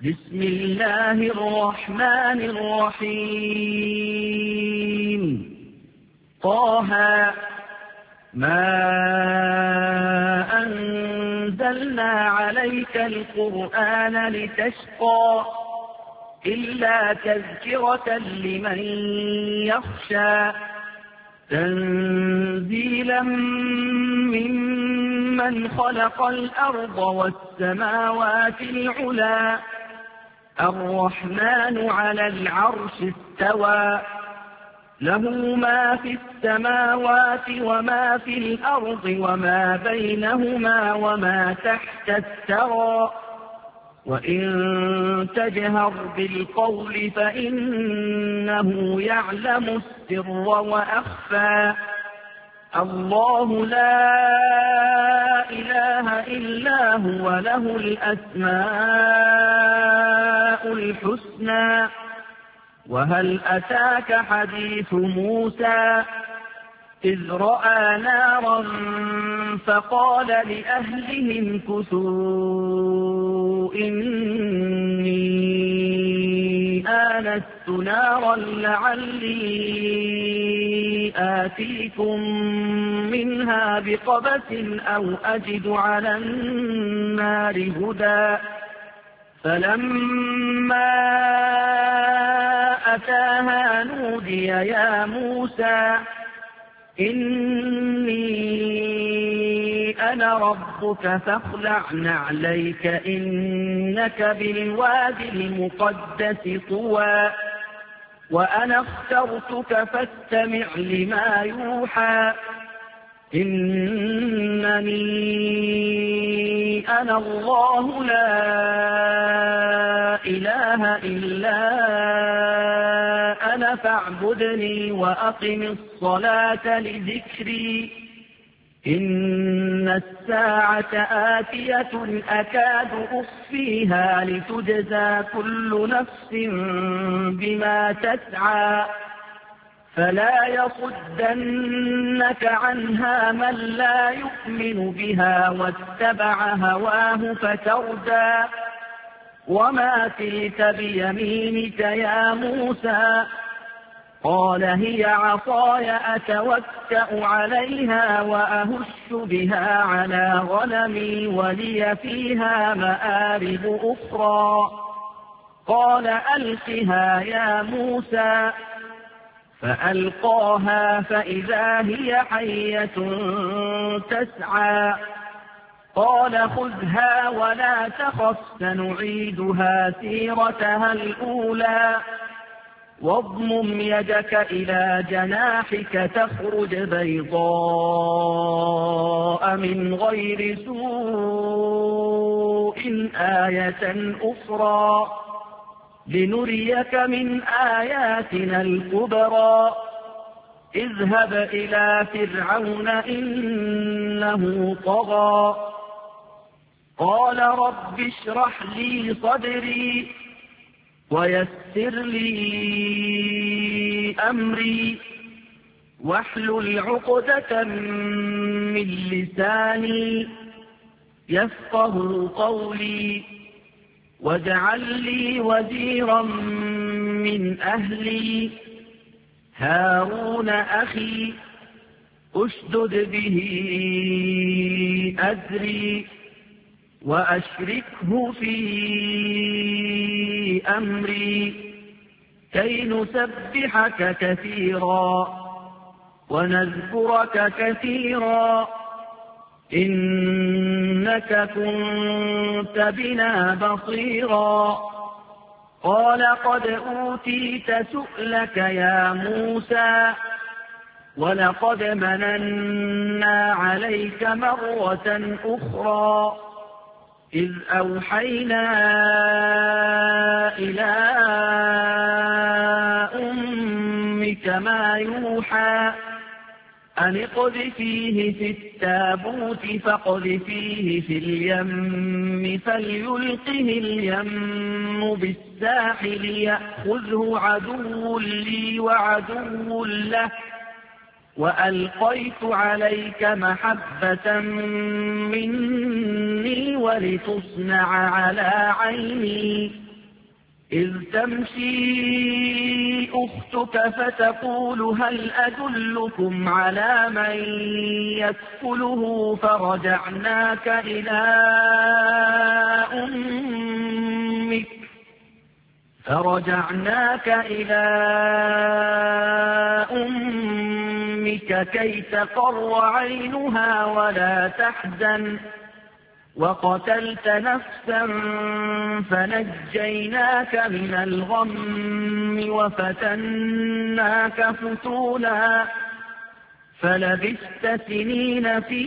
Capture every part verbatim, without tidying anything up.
بسم الله الرحمن الرحيم طه ما أنزلنا عليك القرآن لتشقى إلا تذكرة لمن يخشى تنزيلا ممن خلق الأرض والسماوات العلى الرحمن على العرش استوى له ما في السماوات وما في الأرض وما بينهما وما تحت الثرى وإن تجهر بالقول فإنه يعلم السر وأخفى الله لا إله إلا هو له الأسماء الحسنى وهل أتاك حديث موسى إذ رأى نارا فقال لأهلهم كثوا إني آنست نارا لعلي آتيكم منها بقبس أو أجد على النار هدى فلما أتاها نودي يا موسى إني أنا ربك فاخلع نعليك إنك بالواد المقدس طوى وأنا اخترتك فاستمع لما يوحى إنني أنا الله لا إله إلا أنا فاعبدني وأقم الصلاة لذكري إن الساعة آتية أكاد أخفيها لتجزى كل نفس بما تسعى فلا يصدنك عنها من لا يؤمن بها واتبع هواه فتردى وما تلك بيمينك يا موسى قال هي عصاي أتوكأ عليها وأهش بها على غنمي ولي فيها مآرب أخرى قال ألقها يا موسى فألقاها فإذا هي حية تسعى قال خذها ولا تخف سنعيدها سيرتها الأولى واضمم يدك إلى جناحك تخرج بيضاء من غير سوء آية أخرى لنريك من آياتنا الكبرى اذهب إلى فرعون إنه طغى قال رب اشرح لي صدري ويسر لي أمري واحلل عقدة من لساني يفقه قولي واجعل لي وزيرا من أهلي هارون أخي أشدد به أزري وأشركه في أمري كي نسبحك كثيرا ونذكرك كثيرا إنك كنت بنا بصيرا قال قد أوتيت سؤلك يا موسى ولقد مننا عليك مرة أخرى إذ أوحينا إلى أمك ما يوحى أن اقذفيه في التابوت فاقذفيه في اليم فليلقه اليم بالساحل يأخذه عدو لي وعدو له وألقيت عليك محبة مني ولتصنع على عيني إذ تمشي أختك فتقول هل أدلكم على من يكفله فرجعناك إلى أمك فرجعناك إلى أمك كي تقر عينها ولا تحزن وقتلت نفسا فنجيناك من الغم وفتناك فتونا فلبثت سنين في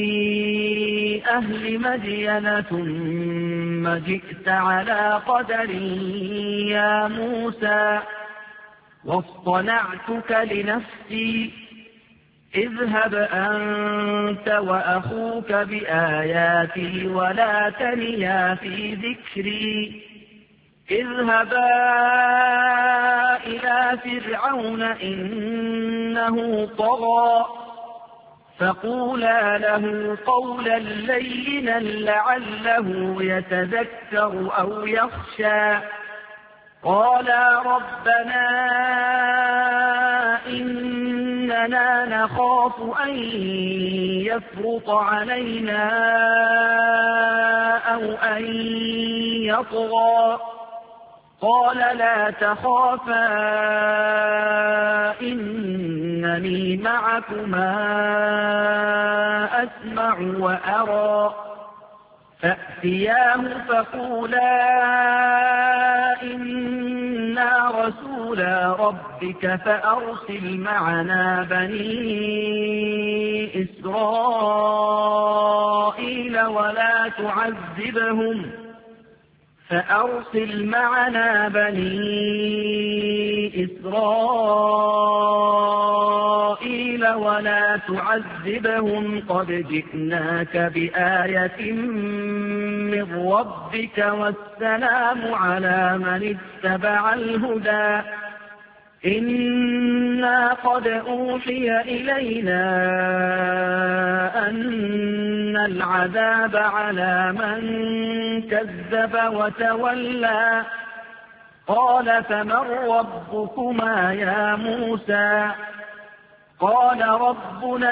أهل مدين ثم جئت على قدر يا موسى واصطنعتك لنفسي اذهب أنت وأخوك بآياتي ولا تنيا في ذكري اذهبا إلى فرعون إنه طغى فقولا له قولا لينا لعله يتذكر أو يخشى قالا ربنا إننا نخاف أن يفرط علينا أو أن يطغى قال لا تخافا إنني معكما أسمع وأرى فأتياه فقولا إنا رسولا ربك فأرسل معنا بني إسرائيل ولا تعذبهم فأرسل معنا بني إسرائيل ولا تعذبهم قد جئناك بآية من ربك والسلام على من اتبع الهدى إنا قد أوحي إلينا أن العذاب على من كذب وتولى قال فمن ربكما يا موسى قال ربنا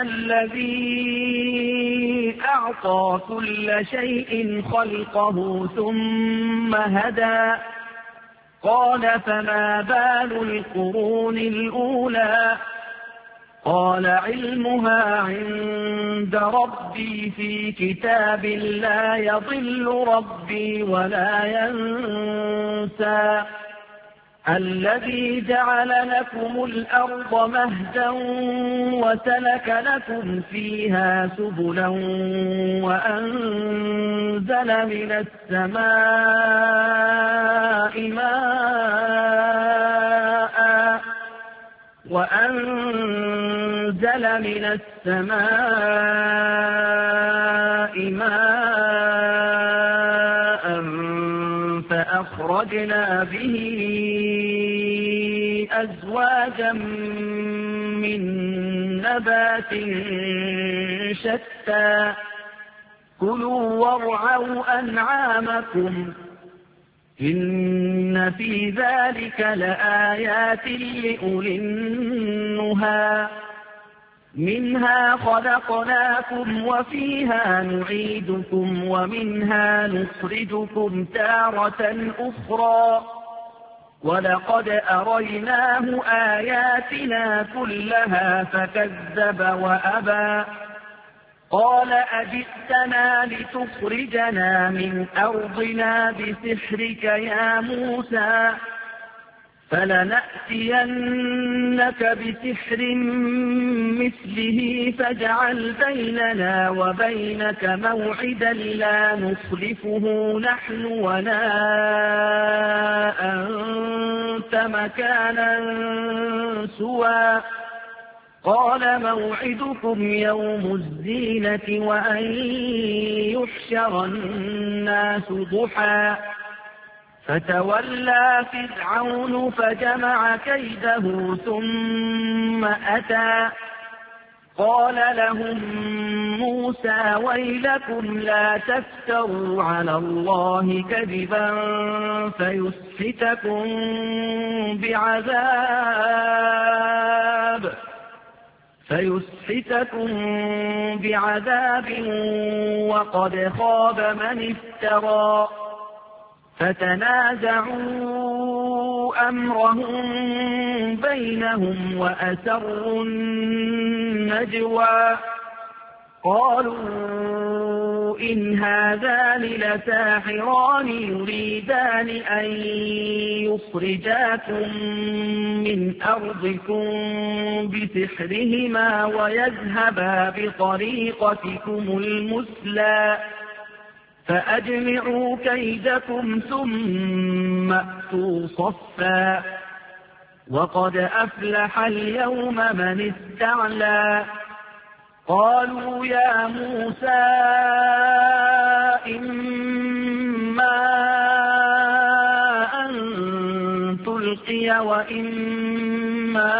الذي أعطى كل شيء خلقه ثم هدى قال فما بال القرون الأولى قال علمها عند ربي في كتاب لا يضل ربي ولا ينسى الذي جعل لكم الأرض مهدا وسلك لكم فيها سبلا وأنزل من السماء ماء وأنزل من السماء ماء فأخرجنا به أزواجا من نبات شتى كلوا وارعوا أنعامكم إن في ذلك لآيات لأولي النهى منها خلقناكم وفيها نعيدكم ومنها نخرجكم تارة أخرى ولقد أريناه آياتنا كلها فكذب وأبى قال أجئتنا لتخرجنا من أرضنا بسحرك يا موسى فلنأتينك بسحر مثله فاجعل بيننا وبينك موعدا لا نخلفه نحن ولا أنت مكانا سوى قال موعدكم يوم الزينة وأن يحشر الناس ضحى فتولى فرعون فجمع كيده ثم أتى قال لهم موسى ويلكم لا تفتروا على الله كذبا فيسحتكم بعذاب فيسحتكم بعذاب وقد خاب من افترى فتنازعوا أمرهم بينهم وأسروا النجوى قالوا إن هذان لساحران يريدان أن يخرجاكم من أرضكم بسحرهما ويذهبا بطريقتكم المثلى فأجمعوا كيدكم ثم أتوا صفا وقد أفلح اليوم من استعلى قالوا يا موسى إما أن تلقي وإما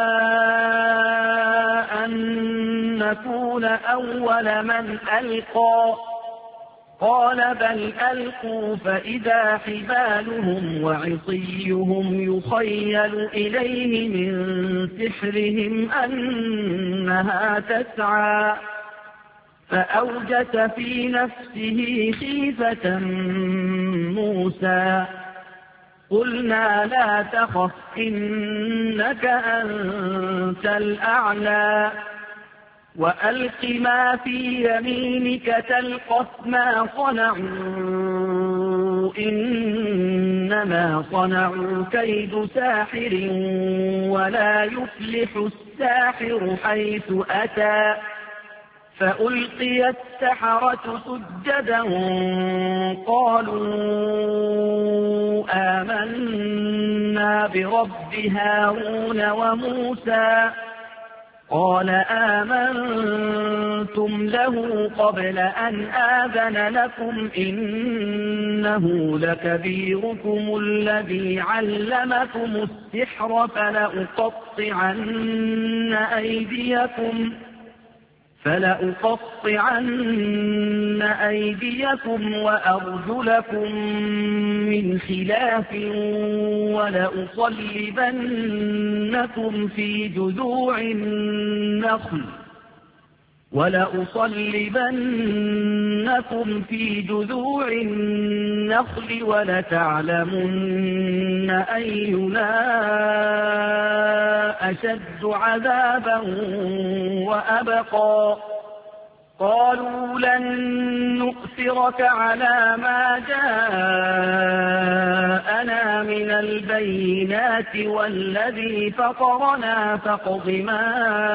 أن نكون أول من ألقى قال بل ألقوا فإذا حبالهم وعصيهم يخيل إليه من سحرهم أنها تسعى فأوجس في نفسه خيفة موسى قلنا لا تخف إنك أنت الأعلى وألق ما في يمينك تلقف ما صنعوا إنما صنعوا كيد ساحر ولا يفلح الساحر حيث أتى فألقي السحرة سجدا قالوا آمنا برب هارون وموسى قال آمنتم له قبل أن آذن لكم إنه لكبيركم الذي علمكم السحر فلأقطعن أيديكم فلأقطعن أيديكم وأرجلكم من خلاف ولأصلبنكم في جذوع النخل ولأصلبنكم في جذوع النخل ولتعلمن أينا أشد عذابا وأبقى قالوا لن نؤثرك على ما جاءنا من البينات والذي فطرنا فاقض ما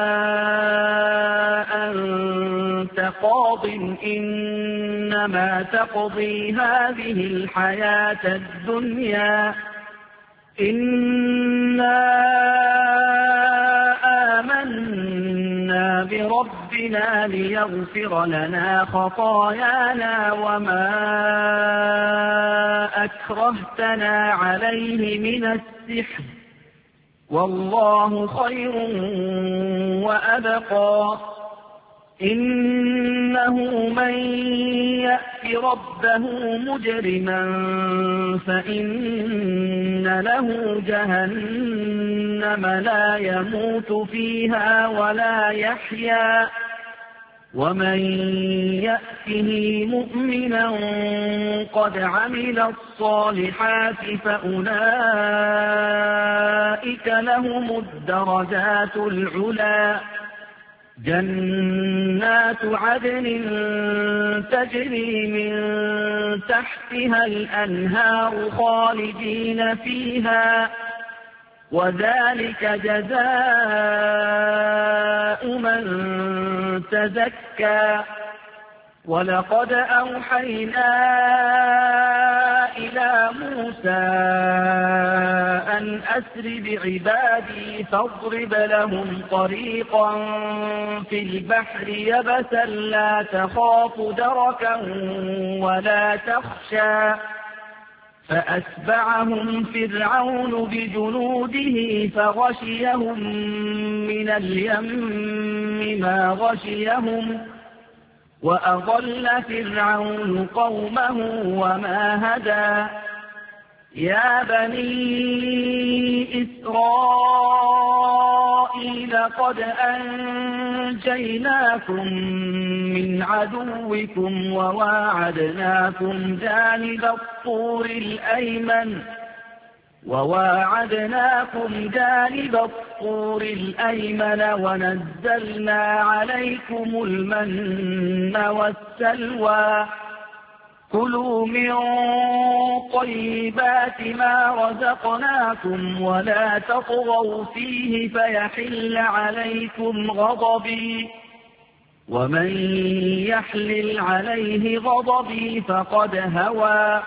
أنت قاض إنما تقضي هذه الحياة الدنيا إنا آمنا بربنا ليغفر لنا خطايانا وما أكرهتنا عليه من السحر والله خير وأبقى إنه من يأت ربه مجرما فإن له جهنم لا يموت فيها ولا يحيا ومن يأته مؤمنا قد عمل الصالحات فأولئك لهم الدرجات العلى جنات عدن تجري من تحتها الأنهار خالدين فيها وذلك جزاء من تزكى ولقد أوحينا إلى موسى أن أسر بعبادي فاضرب لهم طريقا في البحر يبسا لا تخاف دركا ولا تخشى فأتبعهم فرعون بجنوده فغشيهم من اليم ما غشيهم وأضل فرعون قومه وما هدى يا بني إسرائيل قد أنجيناكم من عدوكم وواعدناكم جانب الطور الأيمن وواعدناكم جانب الطور الأيمن ونزلنا عليكم المن والسلوى كلوا من طيبات ما رزقناكم ولا تطغوا فيه فيحل عليكم غضبي ومن يحلل عليه غضبي فقد هوى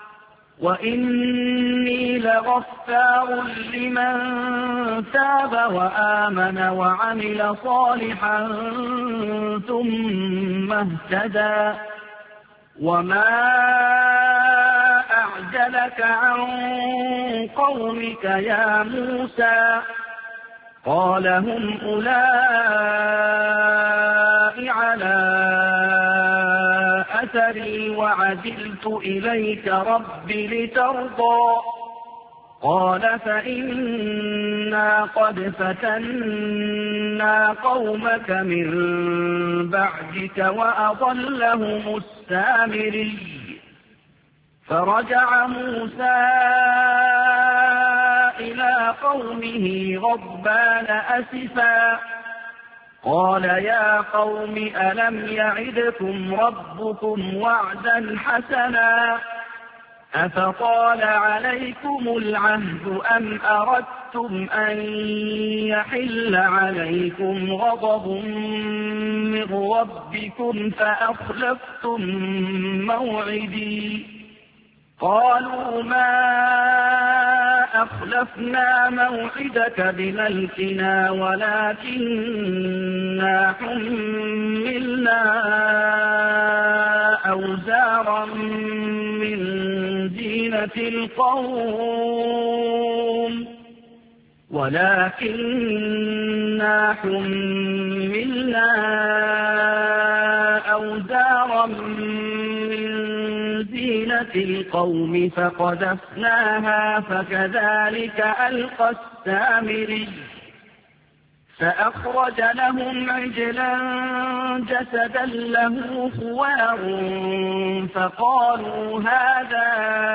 وإني لغفار لمن تاب وآمن وعمل صالحا ثم اهتدى وما أعجلك عن قومك يا موسى قال هم أولئك على أثري وعجلت إليك رب لترضى قال فإنا قد فتنا قومك من بعدك وأضلهم السامري فرجع موسى إلى قومه غضبان أسفا قال يا قوم ألم يعدكم ربكم وعدا حسنا أفطال عليكم العهد أم أردتم أن يحل عليكم غضب من ربكم فأخلفتم موعدي قالوا ما أخلفنا موعدك بملكنا ولكننا حملنا أوزارا من زينة القوم ولكننا حملنا أوزارا من زينة القوم فقذفناها فكذلك ألقى السامري فأخرج لهم عجلا جسدا له خوار فقالوا هذا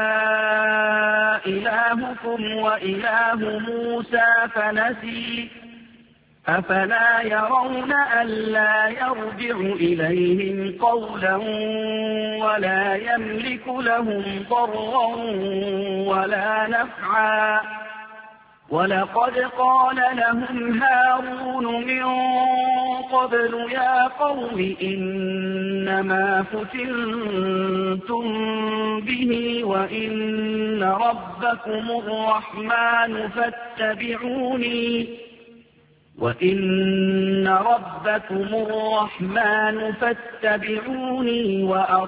إلهكم وإله موسى فنسي أفلا يرون ألا يرجع إليهم قولا ولا يملك لهم ضرا ولا نفعا ولقد قال لهم هارون من قبل يا قوم إنما فتنتم به وإن ربكم الرحمن فاتبعوني وإن ربكم الرحمن فاتبعوني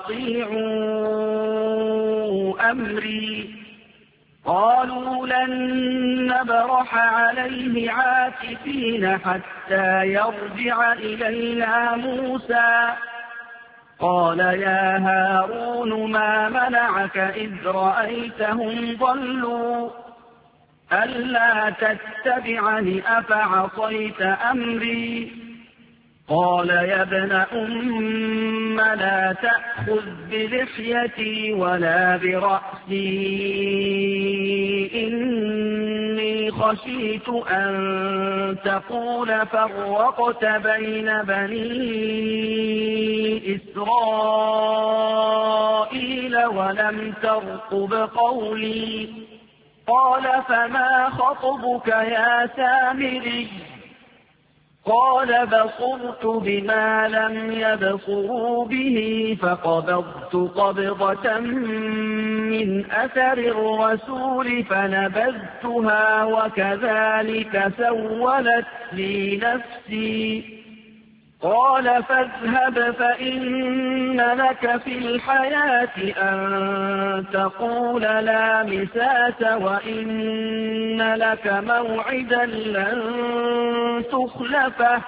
وأطيعوا أمري قالوا لن نبرح عليه عاكفين حتى يرجع إلينا موسى قال يا هارون ما منعك إذ رأيتهم ضلوا ألا تتبعني أفعصيت أمري قال يا ابن أم لا تأخذ بلحيتي ولا برأسي إني خشيت أن تقول فرقت بين بني إسرائيل ولم ترقب قولي قال فما خطبك يا سامري قال بصرت بما لم يبصروا به فقبضت قبضة من أثر الرسول فنبذتها وكذلك سولت لي نفسي قال فاذهب فإن لك في الحياة أن تقول لا مساس وإن لك موعدا لن تخلفه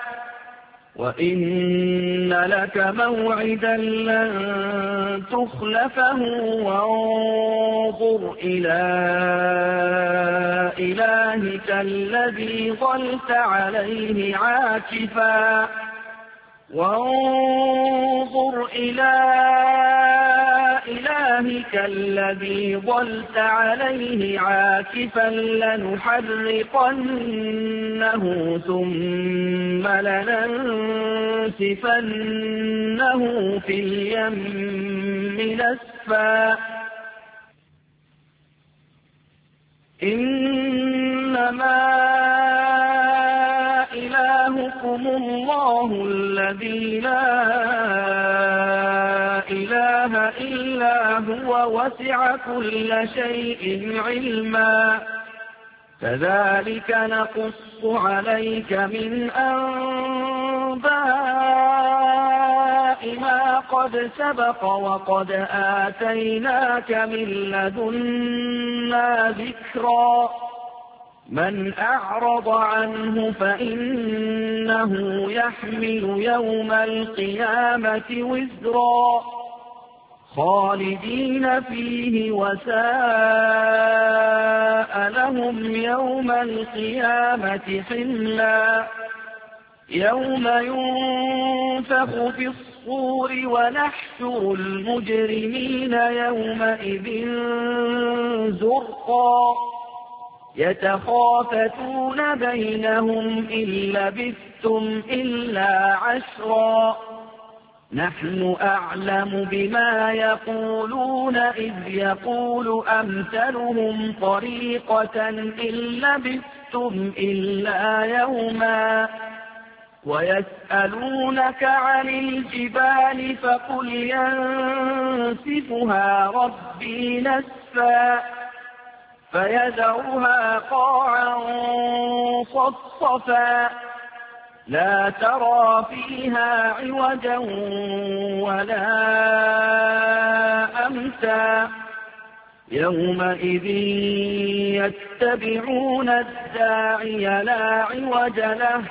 وإن لك موعدا لن تخلفه وانظر إلى إلهك الذي ظلت عليه عاكفا وانظر إلى إلهك الذي ظلت عليه عاكفا لنحرقنه ثم لننسفنه في اليم نسفا إنما إلهكم الله الذي لا إله إلا هو وسع كل شيء علما كذلك نقص عليك من أنباء ما قد سبق وقد آتيناك من لدنا ذكرا من أعرض عنه فإنه يحمل يوم القيامة وزرا خالدين فيه وساء لهم يوم القيامة حملا يوم ينفخ في الصور ونحشر المجرمين يومئذ زرقا يتخافتون بينهم إن لبثتم إلا عشرا نحن أعلم بما يقولون إذ يقول أمثلهم طريقة إن لبثتم إلا يوما ويسألونك عن الجبال فقل ينسفها ربي نسفا فيذرها قاعا صفصفا لا ترى فيها عوجا ولا أمتا يومئذ يتبعون الداعي لا عوج له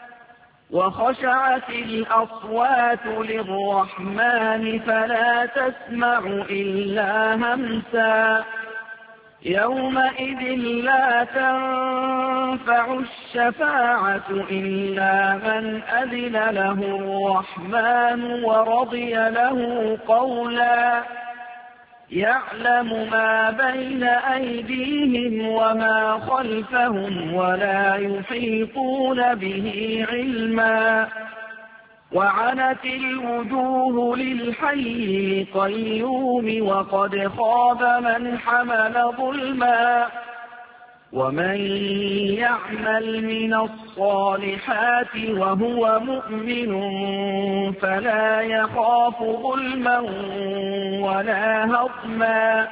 وخشعت الأصوات للرحمن فلا تسمع إلا همسا يومئذ لا تنفع الشفاعة إلا من أذن له الرحمن ورضي له قولا يعلم ما بين أيديهم وما خلفهم ولا يحيطون به علما وعنت الوجوه للحي القيوم وقد خاب من حمل ظلما ومن يعمل من الصالحات وهو مؤمن فلا يخاف ظلما ولا هضما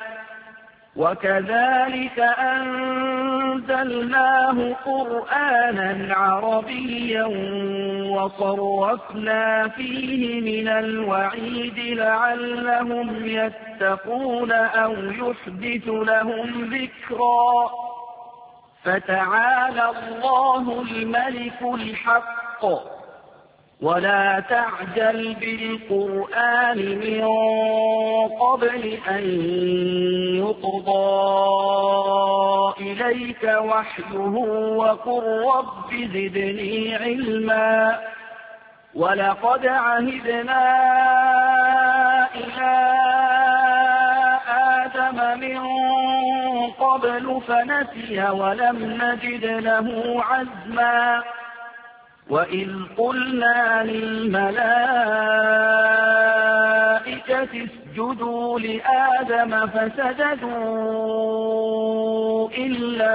وكذلك أنزلناه قرآنا عربيا وصرفنا فيه من الوعيد لعلهم يتقون أو يحدث لهم ذكرا فتعالى الله الملك الحق ولا تعجل بالقرآن من قبل أن يقضى إليك وحيه وقل رب زدني علما ولقد عهدنا إلى آدم من قبل فنسي ولم نجد له عزما وإذ قلنا للملائكة اسجدوا لآدم فسجدوا إلا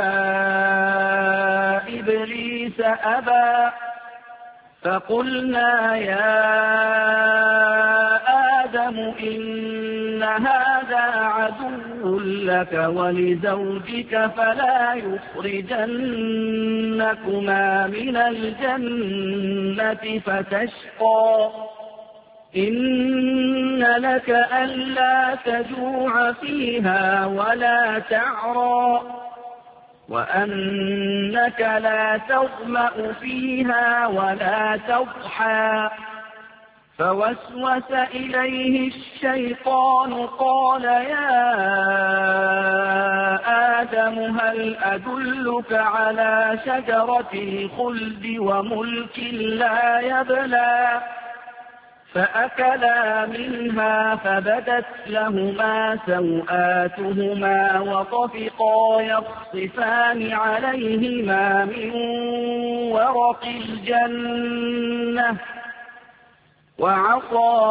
إبليس أبى فقلنا يا آدم إن هذا هذا عدو لك ولزوجك فلا يخرجنكما من الجنة فتشقى إن لك ألا تجوع فيها ولا تعرى وأنك لا تظمأ فيها ولا تضحى فوسوس إليه الشيطان قال يا آدم هل أدلك على شجرة الخلد وملك لا يبلى فأكلا منها فبدت لهما سوآتهما وطفقا يخصفان عليهما من ورق الجنة وعصى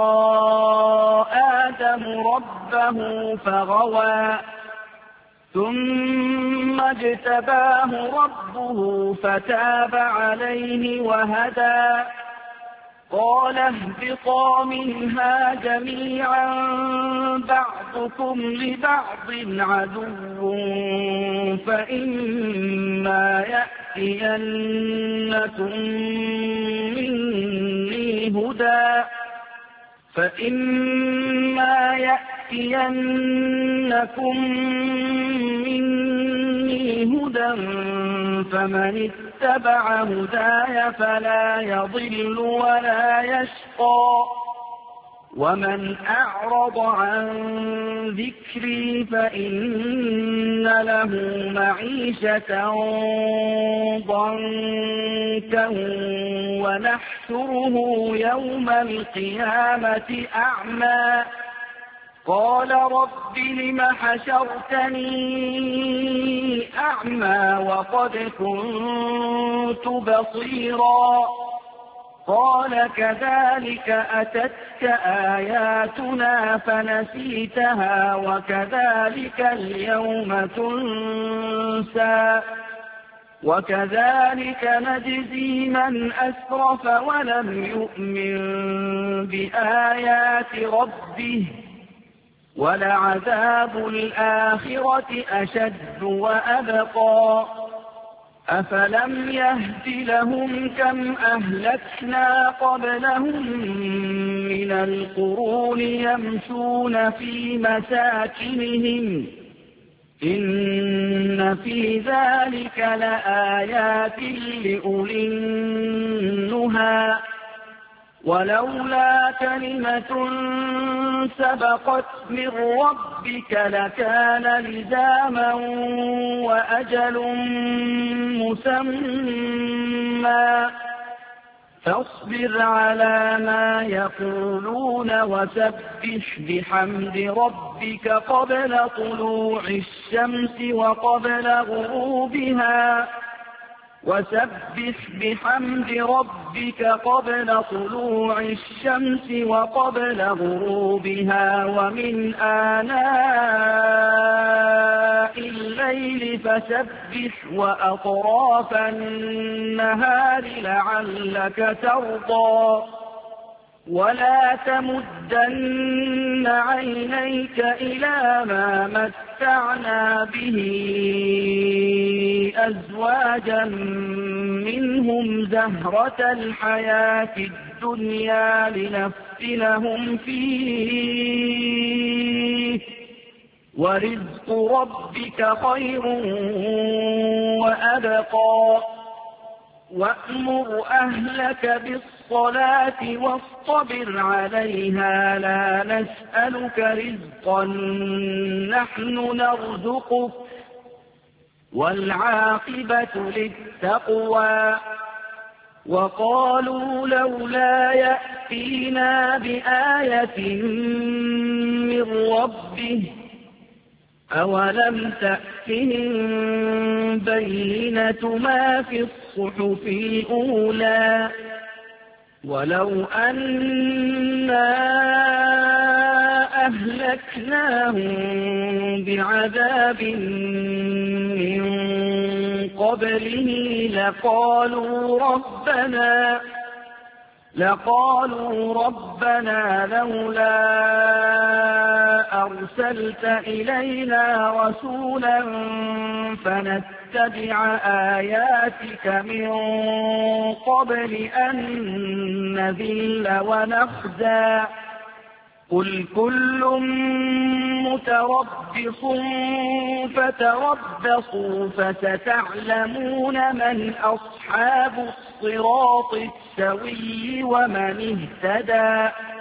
آدم ربه فغوى ثم اجتباه ربه فتاب عليه وهدى قال اهبطا منها جميعا بعضكم لبعض عدو فإما يأتينكم مني هدى فإما يأتينكم مني هدى فمن اتبع هداي فلا يضل ولا يشقى ومن أعرض عن ذكري فإن له معيشة ضنكا ونحشره يوم القيامة أعمى قال رب لم حشرتني أعمى وقد كنت بصيرا قال كذلك أتتك آياتنا فنسيتها وكذلك اليوم تنسى وكذلك نجزي من أسرف ولم يؤمن بآيات ربه ولعذاب الآخرة أشد وأبقى أفلم يهد لهم كم أهلكنا قبلهم من القرون يمشون في مساكنهم إن في ذلك لآيات لأولي النهى ولولا كلمة سبقت من ربك لكان لزاما وأجل مسمى فاصبر على ما يقولون وسبح بحمد ربك قبل طلوع الشمس وقبل غروبها وسبح بحمد ربك قبل طلوع الشمس وقبل غروبها ومن آناء الليل فسبح وأطراف النهار لعلك ترضى ولا تمدن عينيك إلى ما متعنا به أزواجا منهم زهرة الحياة الدنيا لنفتنهم فيه ورزق ربك خير وأبقى وأمر أهلك بالصلاة واصطبر عليها لا نسألك رزقا نحن نرزقك والعاقبة للتقوى وقالوا لولا يأتينا بآية من ربه أولم تأتهم بينة ما في الصحف الأولى ولو أنا أهلكناهم بعذاب من قبله لقالوا ربنا لقالوا ربنا لولا أرسلت إلينا رسولا فنتبع آياتك من قبل أن نذل ونخزى قل كل متربص فتربصوا فستعلمون من أصحاب الصراط السوي ومن اهتدى